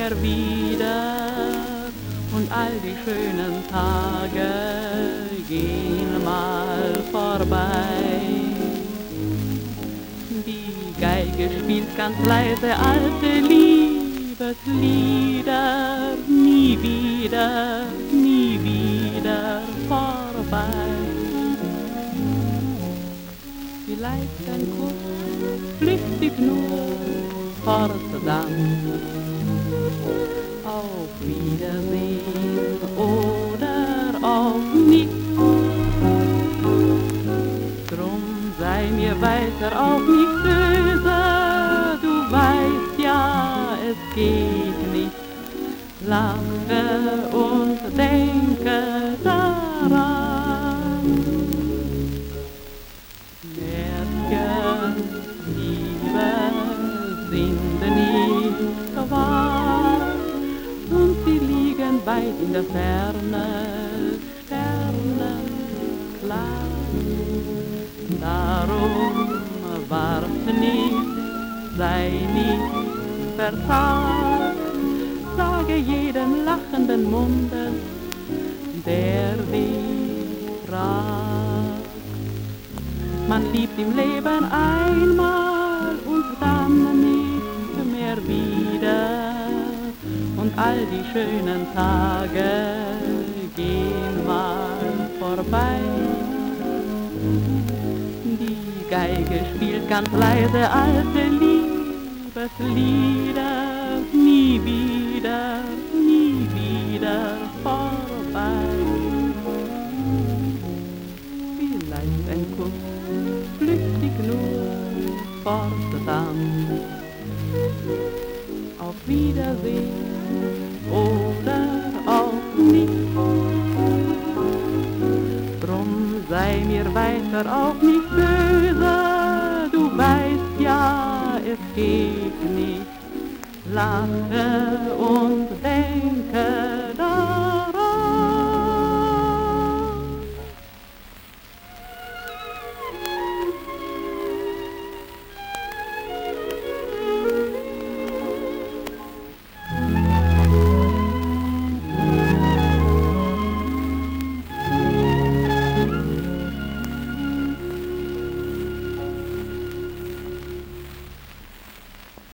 mehr wieder und all die schönen Tage gehen mal vorbei. Die Geige spielt ganz leise alte Liebeslieder, nie wieder vorbei. Vielleicht ein Kuss, flüchtig nur, verdammt. Auf Wiedersehen oder auf nichts. Drum sei mir weiter auch nicht böse, du weißt ja, es geht nicht. Lache und denke daran. Mädchen, Liebe sind nicht wahr und sie liegen weit in der Ferne, sternenklar. Darum warte nicht, sei nicht verzagt, sage jedem lachenden Munde, der dich fragt. Man liebt im Leben einmal und dann nicht mehr wieder und all die schönen Tage gehen mal vorbei. Die Geige spielt ganz leise alte Liebeslieder, nie wieder vorbei. Vielleicht ein Kuss, flüchtig nur, verdammt. Auf Wiedersehen oder auf nichts. Drum sei mir weiter auch nicht böse, du weißt ja, es geht nicht. Lache und denke